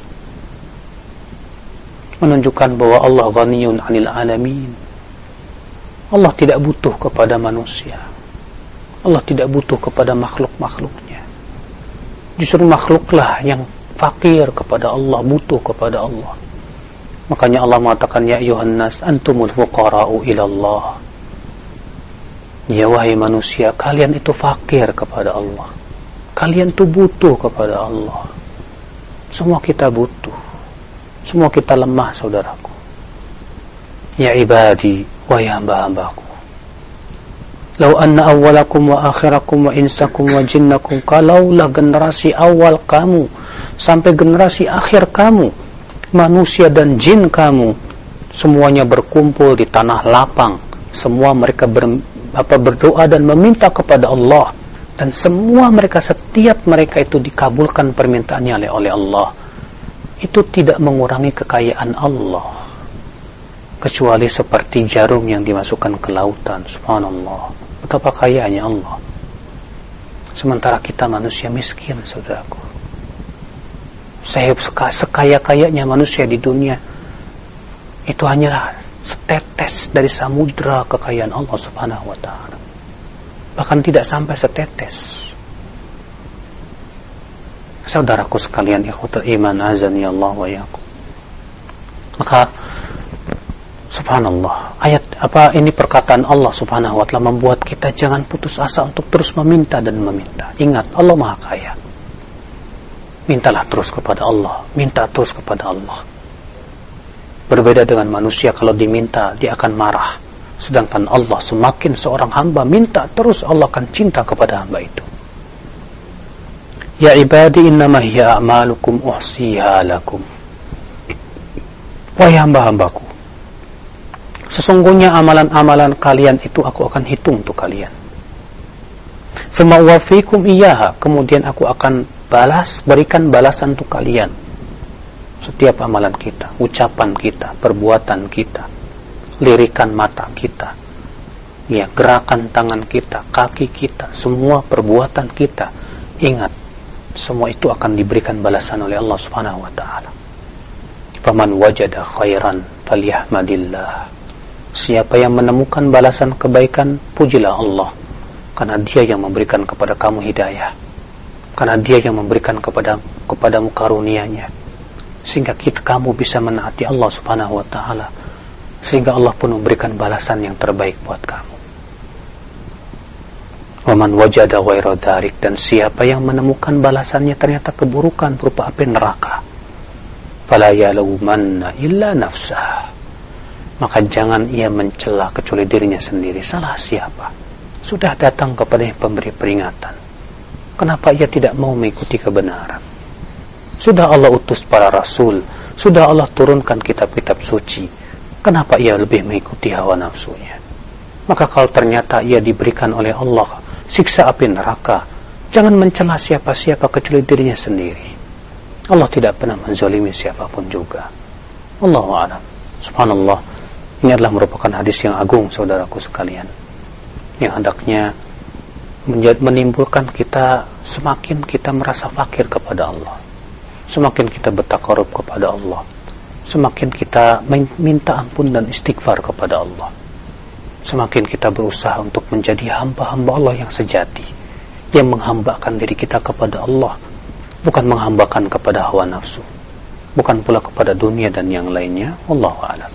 Menunjukkan bahwa Allah ghaniyun 'anil 'alamin. Allah tidak butuh kepada manusia. Allah tidak butuh kepada makhluk-makhluknya. Justru makhluklah yang fakir kepada Allah, butuh kepada Allah. Makanya Allah mengatakan, ya ayuhan nas antumul fuqara'u ilallah. Ya wahai manusia, kalian itu fakir kepada Allah. Kalian itu butuh kepada Allah. Semua kita butuh. Semua kita lemah, saudaraku. Ya ibadi, wahai hamba-hambaku. Lau anna awwalakum wa akhirakum wa insakum wa jinnakum, kalaulah generasi awal kamu sampai generasi akhir kamu, manusia dan jin kamu, semuanya berkumpul di tanah lapang. Semua mereka ber, apa, berdoa dan meminta kepada Allah, dan semua mereka, setiap mereka itu dikabulkan permintaannya oleh, oleh Allah. Itu tidak mengurangi kekayaan Allah, kecuali seperti jarum yang dimasukkan ke lautan. Subhanallah, betapa kayaannya Allah. Sementara kita manusia miskin, saudaraku. Saya sekaya-kayanya manusia di dunia itu hanyalah setetes dari samudra kekayaan Allah Subhanahu wa ta'ala. Bahkan tidak sampai setetes. Saudaraku sekalian, ikhwatul iman, azani Allah wa iyyakum. Maka subhanallah, ayat apa ini, perkataan Allah Subhanahu wa ta'ala membuat kita jangan putus asa untuk terus meminta dan meminta. Ingat, Allah Maha Kaya. Mintalah terus kepada Allah, minta terus kepada Allah. Berbeda dengan manusia, kalau diminta dia akan marah. Sedangkan Allah, semakin seorang hamba minta terus, Allah akan cinta kepada hamba itu. Ya ibadi innama hiya a'malukum uhsiha lakum. Wahai hamba-hambaku, sesungguhnya amalan-amalan kalian itu aku akan hitung untuk kalian. Tsumma uwaffikum iyyaha, kemudian aku akan balas, berikan balasan untuk kalian. Setiap amalan kita, ucapan kita, perbuatan kita, lirikan mata kita, ya, gerakan tangan kita, kaki kita, semua perbuatan kita, ingat, semua itu akan diberikan balasan oleh Allah Subhanahu wa ta'ala. Faman wajada khairan falyahmadillah. Siapa yang menemukan balasan kebaikan, pujilah Allah, karena Dia yang memberikan kepada kamu hidayah, karena Dia yang memberikan kepada kepadamu karunia-Nya, sehingga kita, kamu bisa menaati Allah Subhanahu wa ta'ala, sehingga Allah pun memberikan balasan yang terbaik buat kamu. Waman wajada ghaira dzalik, dan siapa yang menemukan balasannya ternyata keburukan berupa api neraka, fala yalumanna illa nafsah, maka jangan ia mencela kecuali dirinya sendiri. Salah siapa? Sudah datang kepada yang pemberi peringatan, kenapa ia tidak mau mengikuti kebenaran? Sudah Allah utus para rasul, sudah Allah turunkan kitab-kitab suci, kenapa ia lebih mengikuti hawa nafsunya? Maka kalau ternyata ia diberikan oleh Allah siksa api neraka, jangan mencela siapa-siapa kecuali dirinya sendiri. Allah tidak pernah menzalimi siapapun juga. Allahu a'lam. Subhanallah, ini adalah merupakan hadis yang agung, saudaraku sekalian, yang hendaknya menimbulkan kita, semakin kita merasa fakir kepada Allah, semakin kita bertakarub kepada Allah, semakin kita minta ampun dan istighfar kepada Allah, semakin kita berusaha untuk menjadi hamba-hamba Allah yang sejati, yang menghambakan diri kita kepada Allah, bukan menghambakan kepada hawa nafsu, bukan pula kepada dunia dan yang lainnya. Wallahu a'lam.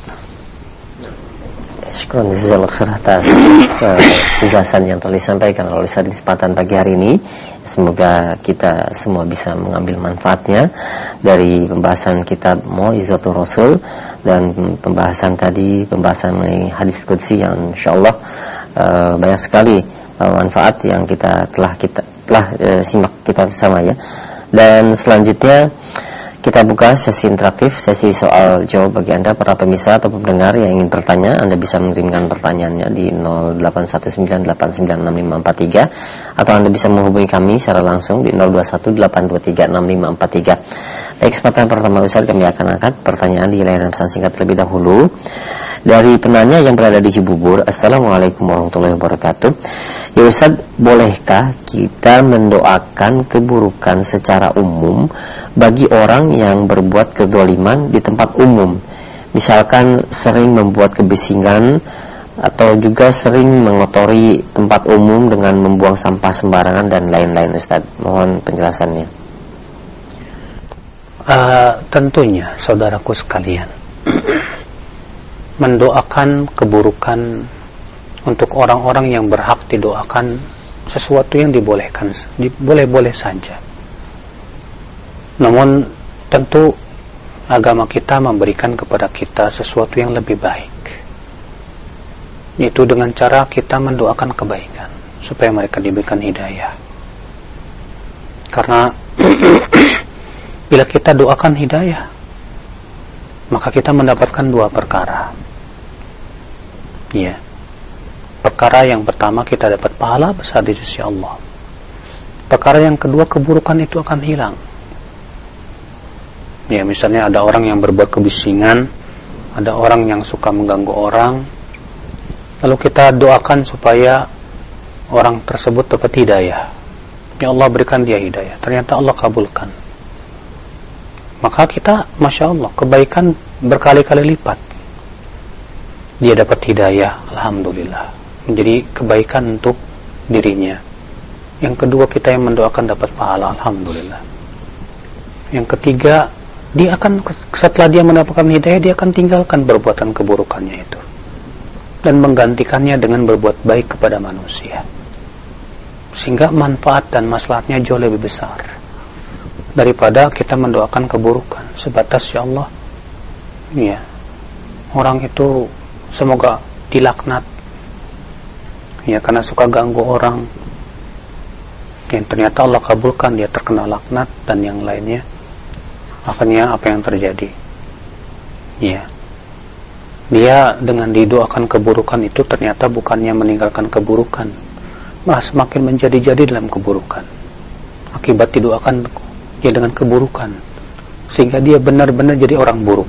Syukran jazakallahu khair atas uh, penjelasan yang telah disampaikan oleh Ustaz di kesempatan pagi hari ini. Semoga kita semua bisa mengambil manfaatnya dari pembahasan kitab Mau'izatul Rasul dan pembahasan tadi, pembahasan mengenai hadis qudsi yang insyaallah uh, banyak sekali uh, manfaat yang kita telah kita telah uh, simak kita bersama ya. Dan selanjutnya kita buka sesi interaktif, sesi soal jawab bagi Anda para pemirsa atau pendengar yang ingin bertanya. Anda bisa mengirimkan pertanyaannya di nol delapan satu sembilan delapan sembilan enam lima empat tiga, atau Anda bisa menghubungi kami secara langsung di nol dua satu delapan dua tiga enam lima empat tiga. Baik, kesempatan pertama Ustaz, kami akan angkat pertanyaan di layanan pesan singkat terlebih dahulu. Dari penanya yang berada di Cibubur, Assalamualaikum warahmatullahi wabarakatuh. Ya Ustaz, bolehkah kita mendoakan keburukan secara umum bagi orang yang berbuat kezaliman di tempat umum? Misalkan sering membuat kebisingan atau juga sering mengotori tempat umum dengan membuang sampah sembarangan dan lain-lain, Ustaz. Mohon penjelasannya. Uh, tentunya saudaraku sekalian, mendoakan keburukan untuk orang-orang yang berhak didoakan sesuatu yang dibolehkan, boleh-boleh saja. Namun tentu agama kita memberikan kepada kita sesuatu yang lebih baik, itu dengan cara kita mendoakan kebaikan supaya mereka diberikan hidayah. Karena bila kita doakan hidayah, maka kita mendapatkan dua perkara. Ya. Perkara yang pertama, kita dapat pahala besar di sisi Allah. Perkara yang kedua, keburukan itu akan hilang. Ya, misalnya ada orang yang berbuat kebisingan, ada orang yang suka mengganggu orang, lalu kita doakan supaya orang tersebut dapat hidayah. Ya Allah, berikan dia hidayah. Ternyata Allah kabulkan. Maka kita, Masya Allah, kebaikan berkali-kali lipat. Dia dapat hidayah, Alhamdulillah, menjadi kebaikan untuk dirinya. Yang kedua, kita yang mendoakan dapat pahala, Alhamdulillah. Yang ketiga, dia akan, setelah dia mendapatkan hidayah, dia akan tinggalkan perbuatan keburukannya itu dan menggantikannya dengan berbuat baik kepada manusia, sehingga manfaat dan maslahatnya jauh lebih besar daripada kita mendoakan keburukan sebatas ya Allah, ya orang itu semoga dilaknat, ya karena suka ganggu orang, yang ternyata Allah kabulkan, dia terkena laknat dan yang lainnya. Akhirnya apa yang terjadi? Ya, dia dengan didoakan keburukan itu ternyata bukannya meninggalkan keburukan, malah semakin menjadi-jadi dalam keburukan akibat didoakan ya dengan keburukan, sehingga dia benar-benar jadi orang buruk.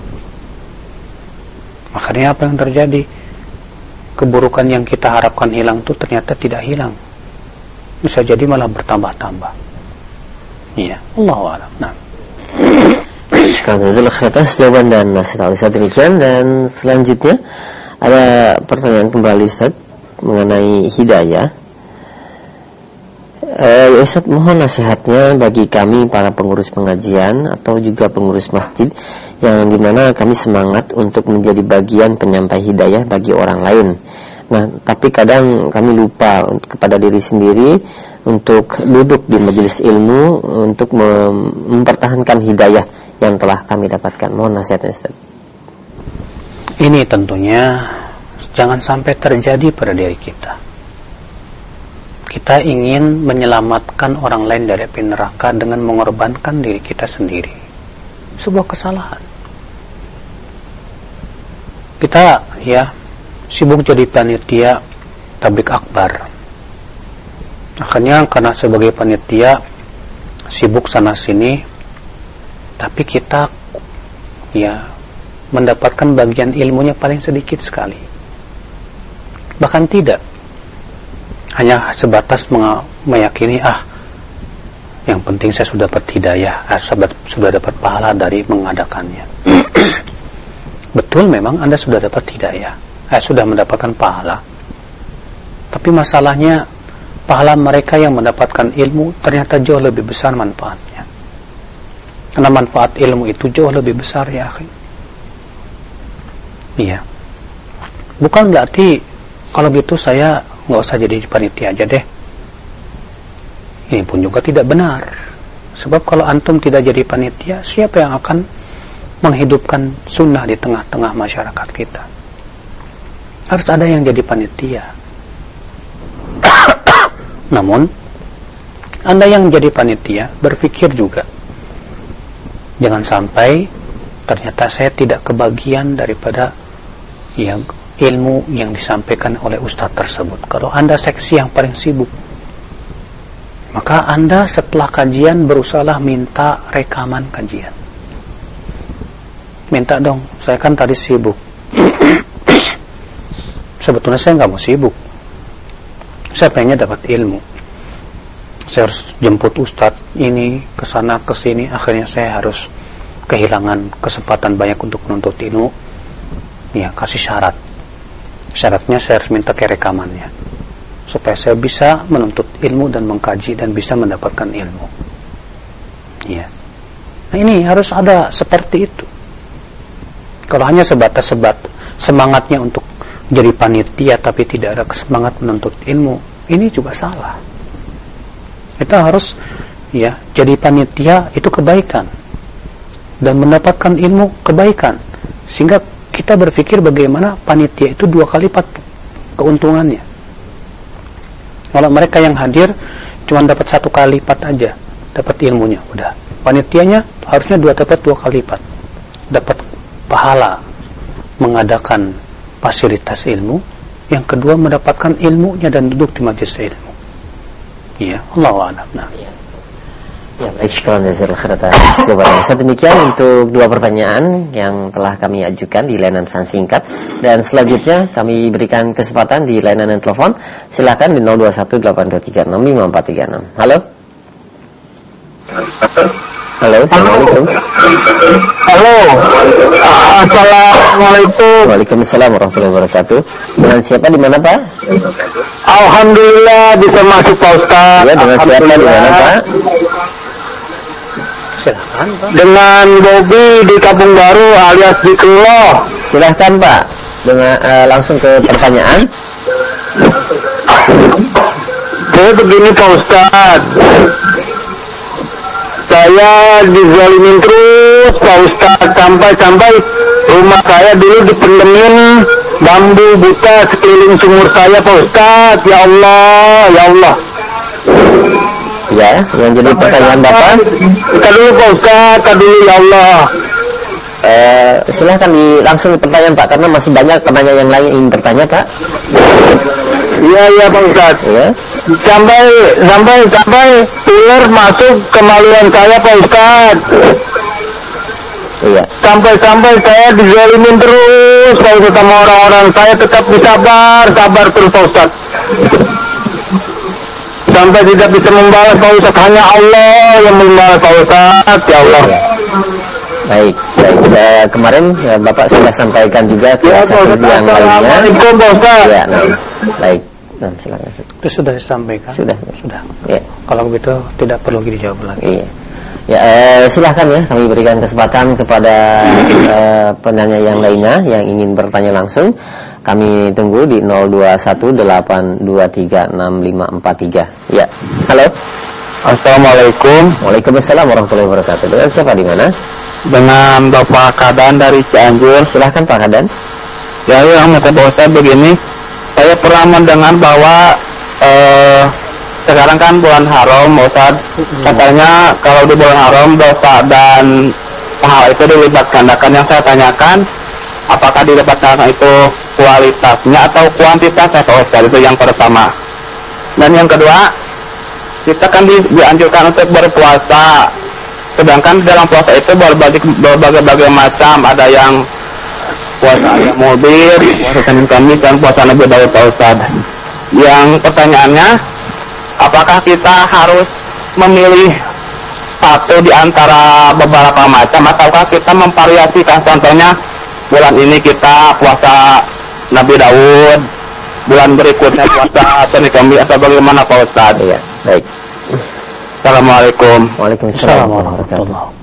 Makanya apa yang terjadi? Keburukan yang kita harapkan hilang itu ternyata tidak hilang, bisa jadi malah bertambah-tambah. Iya, Allahu a'lam. Nah, Jazakallahu khairan atas jawaban dan nasihat Ustaz demikian. Dan selanjutnya ada pertanyaan kembali Ustaz mengenai hidayah. Uh, Ustaz, mohon nasihatnya bagi kami para pengurus pengajian atau juga pengurus masjid yang dimana kami semangat untuk menjadi bagian penyampai hidayah bagi orang lain. Nah, tapi kadang kami lupa kepada diri sendiri untuk duduk di majelis ilmu untuk mem- mempertahankan hidayah yang telah kami dapatkan. Mohon nasihatnya Ustaz. Ini tentunya jangan sampai terjadi pada diri kita. Kita ingin menyelamatkan orang lain dari api neraka dengan mengorbankan diri kita sendiri. Sebuah kesalahan. Kita ya sibuk jadi panitia tablik akbar. Akhirnya karena sebagai panitia sibuk sana sini, tapi kita ya mendapatkan bagian ilmunya paling sedikit sekali. Bahkan tidak. Hanya sebatas meyakini ah yang penting saya sudah dapat hidayah, ah, sudah dapat pahala dari mengadakannya. Betul, memang Anda sudah dapat hidayah, eh, sudah mendapatkan pahala. Tapi masalahnya pahala mereka yang mendapatkan ilmu ternyata jauh lebih besar manfaatnya. Karena manfaat ilmu itu jauh lebih besar ya akhi. Iya. Bukan berarti kalau gitu saya nggak usah jadi panitia aja deh. Ini pun juga tidak benar. Sebab kalau antum tidak jadi panitia, siapa yang akan menghidupkan sunnah di tengah-tengah masyarakat kita? Harus ada yang jadi panitia. Namun Anda yang jadi panitia berpikir juga, jangan sampai ternyata saya tidak kebagian daripada yang ilmu yang disampaikan oleh ustadz tersebut. Kalau Anda seksi yang paling sibuk, maka Anda setelah kajian berusaha minta rekaman kajian. Minta dong, saya kan tadi sibuk. Sebetulnya saya nggak mau sibuk, saya pengennya dapat ilmu. Saya harus jemput ustadz ini kesana kesini, akhirnya saya harus kehilangan kesempatan banyak untuk menuntut ilmu. Ya, kasih syarat. Syaratnya saya harus minta ke rekamannya supaya saya bisa menuntut ilmu dan mengkaji dan bisa mendapatkan ilmu. Ya. Nah, ini harus ada seperti itu. Kalau hanya sebatas sebat semangatnya untuk jadi panitia tapi tidak ada semangat menuntut ilmu, ini juga salah. Kita harus ya jadi panitia itu kebaikan dan mendapatkan ilmu kebaikan, sehingga kita berpikir bagaimana panitia itu dua kali lipat keuntungannya. Kalau mereka yang hadir cuma dapat satu kali lipat aja, dapat ilmunya, udah. Panitianya harusnya dua dapat dua kali lipat, dapat pahala mengadakan fasilitas ilmu. Yang kedua mendapatkan ilmunya dan duduk di majelis ilmu. Ya, Allahu a'lam. Nah. Ya, baik, syukran jazakallahu khairan atas jawabannya. Demikian untuk dua pertanyaan yang telah kami ajukan di layanan pesan singkat, dan selanjutnya kami berikan kesempatan di layanan telepon. Silakan di nol dua satu delapan dua tiga enam lima empat tiga enam. Halo. Halo, assalamualaikum. Halo, assalamualaikum. Waalaikumsalam warahmatullahi wabarakatuh. Dengan siapa di mana, Pak? Alhamdulillah bisa masuk, Pak Ustaz. Ya, dengan siapa di mana, Pak? Silahkan, Pak. Dengan Bobby di Kampung Baru alias Zikrullah. Silahkan, Pak. Dengan uh, langsung ke pertanyaan. Jadi begini, Pak Ustaz. Saya dizalimin terus, Pak Ustaz, sampai-sampai rumah saya dulu dipendemin bambu buta sekeliling sumur saya, Pak Ustaz. Ya Allah, ya Allah. Ya, yang jadi pertanyaan Bapak. Kita dulu, Pak Ustaz, kita dulu, ya Allah. Uh, silahkan di langsung pertanyaan, Pak, karena masih banyak penanya yang lain yang ingin bertanya, Pak. Iya, iya, Pak Ustaz. Ya. Sampai sampai sampai ular masuk ke maluan saya, Pak Ustaz. Iya. Sampai-sampai saya dizalimin terus, Pak Ustaz, sama orang-orang. Saya tetap bersabar, sabar terus, Pak Ustaz. Sampai tidak bisa membalas, Pak Ustaz. Hanya Allah yang membalas, Pak Ustaz. Ya Allah. Ya. Baik, baik. Uh, kemarin ya, Bapak sudah sampaikan juga ke Ya, satu yang lainnya. Assalamualaikum, Pak Ustaz. Ya, nah, baik. Nah, silakan. Itu sudah disampaikan. Sudah, sudah. Ya. Kalau begitu tidak perlu dijawab lagi. Iya. Ya, eh, silahkan ya, kami berikan kesempatan kepada eh, penanya yang lainnya yang ingin bertanya langsung. Kami tunggu di nol dua satu delapan dua tiga enam lima empat tiga. Ya. Halo. Assalamualaikum. Waalaikumsalam warahmatullahi wabarakatuh. Dengan siapa di mana? Dengan Bapak Kadan dari Cianjur. Silahkan Pak Kadan. Ya, yang mau saya begini. Saya pernah mendengar bahwa eh, sekarang kan bulan haram, Ustaz. Katanya kalau di bulan haram dosa dan pahala itu dilipat gandakan. Yang saya tanyakan, apakah dilipat gandakan itu kualitasnya atau kuantitasnya, Pak Ustaz? Itu yang pertama. Dan yang kedua, kita kan di, dianjurkan untuk berpuasa. Sedangkan dalam puasa itu berbagai berbagai macam, ada yang puasa ayam mobil, puasa Senin Kamis, dan puasa Nabi Daud, Pak Ustaz. Yang pertanyaannya, apakah kita harus memilih satu di antara beberapa macam, ataukah kita memvariasikan? Contohnya, bulan ini kita puasa Nabi Daud, bulan berikutnya puasa Senin Kamis, atau bagaimana, Pak Ustaz? Iya, baik. Assalamualaikum. Waalaikumsalam warahmatullahi wabarakatuh.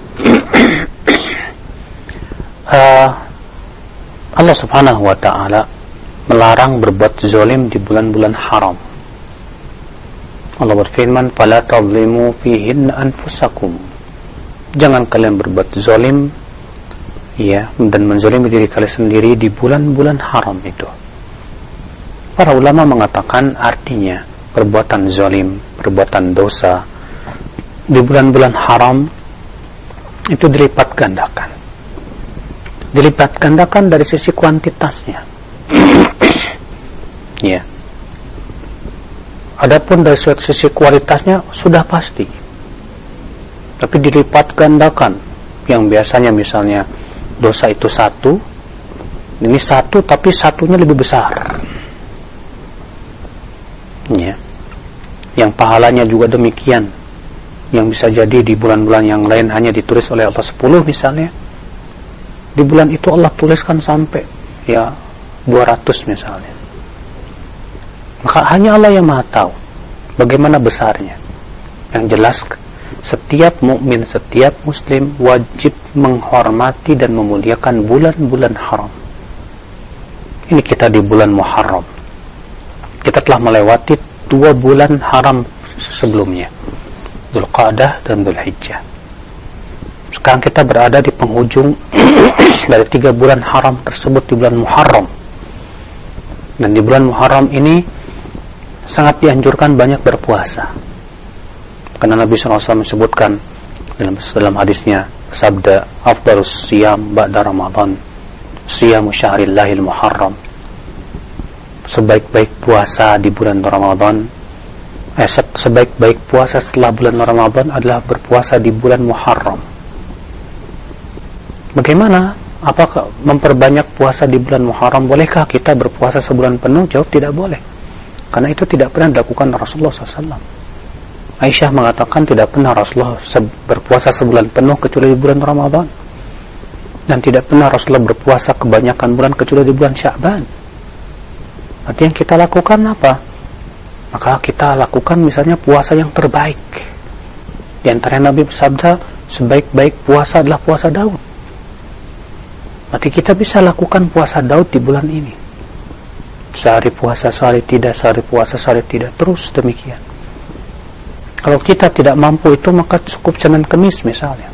uh, Allah subhanahu wa ta'ala melarang berbuat zalim di bulan-bulan haram. Allah berfirman, "Fala tadhlimu fihinna anfusakum." Jangan kalian berbuat zalim ya, dan menzalimi diri kalian sendiri di bulan-bulan haram itu. Para ulama mengatakan artinya perbuatan zalim, perbuatan dosa di bulan-bulan haram itu dilipat gandakan. Dilipat gandakan dari sisi kuantitasnya. Ya. Adapun dari sisi kualitasnya sudah pasti. Tapi dilipat gandakan. Yang biasanya misalnya dosa itu satu, ini satu tapi satunya lebih besar. yang pahalanya juga demikian, yang bisa jadi di bulan-bulan yang lain hanya ditulis oleh Allah sepuluh misalnya, di bulan itu Allah tuliskan sampai ya dua ratus misalnya. Maka hanya Allah yang Maha tahu bagaimana besarnya. Yang jelas setiap mukmin, setiap muslim wajib menghormati dan memuliakan bulan-bulan haram. Ini kita di bulan Muharram. Kita telah melewati dua bulan haram sebelumnya, Dzulqa'dah dan Dzulhijjah. Sekarang kita berada di penghujung dari tiga bulan haram tersebut di bulan Muharram. Dan di bulan Muharram ini sangat dianjurkan banyak berpuasa. Karena Nabi shallallahu alaihi wasallam menyebutkan dalam, dalam hadisnya, sabda, afdalus siyam ba'da Ramadan siyamu syahrillahil muharram. Sebaik-baik puasa di bulan Ramadan, eh, sebaik-baik puasa setelah bulan Ramadan adalah berpuasa di bulan Muharram. Bagaimana? Apakah memperbanyak puasa di bulan Muharram? Bolehkah kita berpuasa sebulan penuh? Jawab, tidak boleh. Karena itu tidak pernah dilakukan Rasulullah shallallahu alaihi wasallam. Aisyah mengatakan tidak pernah Rasulullah berpuasa sebulan penuh kecuali di bulan Ramadan. Dan tidak pernah Rasulullah berpuasa kebanyakan bulan kecuali di bulan Sya'ban. Artinya yang kita lakukan apa? Maka kita lakukan misalnya puasa yang terbaik. Di antara Nabi bersabda, sebaik-baik puasa adalah puasa Daud. Berarti kita bisa lakukan puasa Daud di bulan ini. Sehari puasa, sehari tidak, sehari puasa, sehari tidak, terus demikian. Kalau kita tidak mampu itu, maka cukup Senin Kemis misalnya.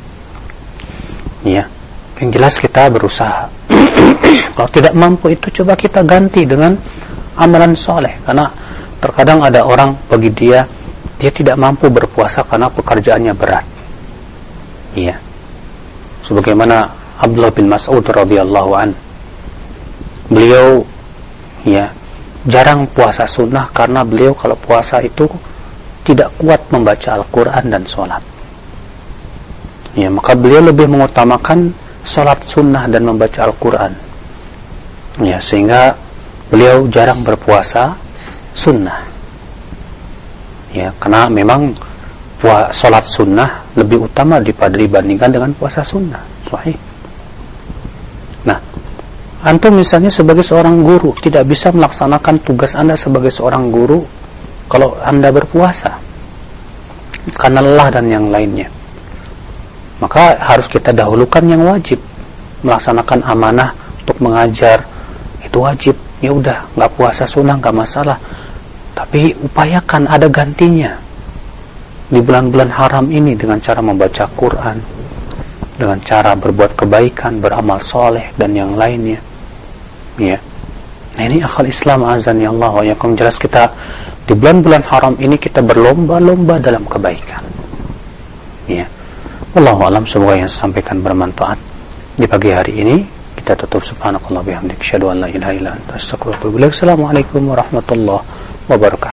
Ya, yang jelas kita berusaha. Kalau tidak mampu itu, coba kita ganti dengan amalan soleh. Karena terkadang ada orang, bagi dia, dia tidak mampu berpuasa karena pekerjaannya berat. Iya. Sebagaimana Abdullah bin Mas'ud radhiyallahu an, beliau ya jarang puasa sunnah karena beliau kalau puasa itu tidak kuat membaca Al-Quran dan sholat. Ya, maka beliau lebih mengutamakan sholat sunnah dan membaca Al-Quran. Ya, sehingga beliau jarang berpuasa sunnah. Ya, karena memang puasa sholat sunnah lebih utama daripada dibandingkan dengan puasa sunnah. Sahih. Nah, antum misalnya sebagai seorang guru tidak bisa melaksanakan tugas anda sebagai seorang guru kalau anda berpuasa karena lelah dan yang lainnya. Maka harus kita dahulukan yang wajib. Melaksanakan amanah untuk mengajar itu wajib. Ya udah, nggak puasa sunnah nggak masalah. Tapi upayakan ada gantinya di bulan-bulan haram ini dengan cara membaca Quran, dengan cara berbuat kebaikan, beramal soleh dan yang lainnya. Ya. Nah, ini akal Islam azan ya Allah wa yakum. Jelas kita di bulan-bulan haram ini kita berlomba-lomba dalam kebaikan. Ya. Wallahu a'lam, semoga yang saya sampaikan bermanfaat. Di pagi hari ini kita tutup. Subhanakallah bihamdik, asyhadu an la ilaha illa anta, astaghfiruka wa atubu ilaik. Assalamualaikum warahmatullahi wabarakatuh.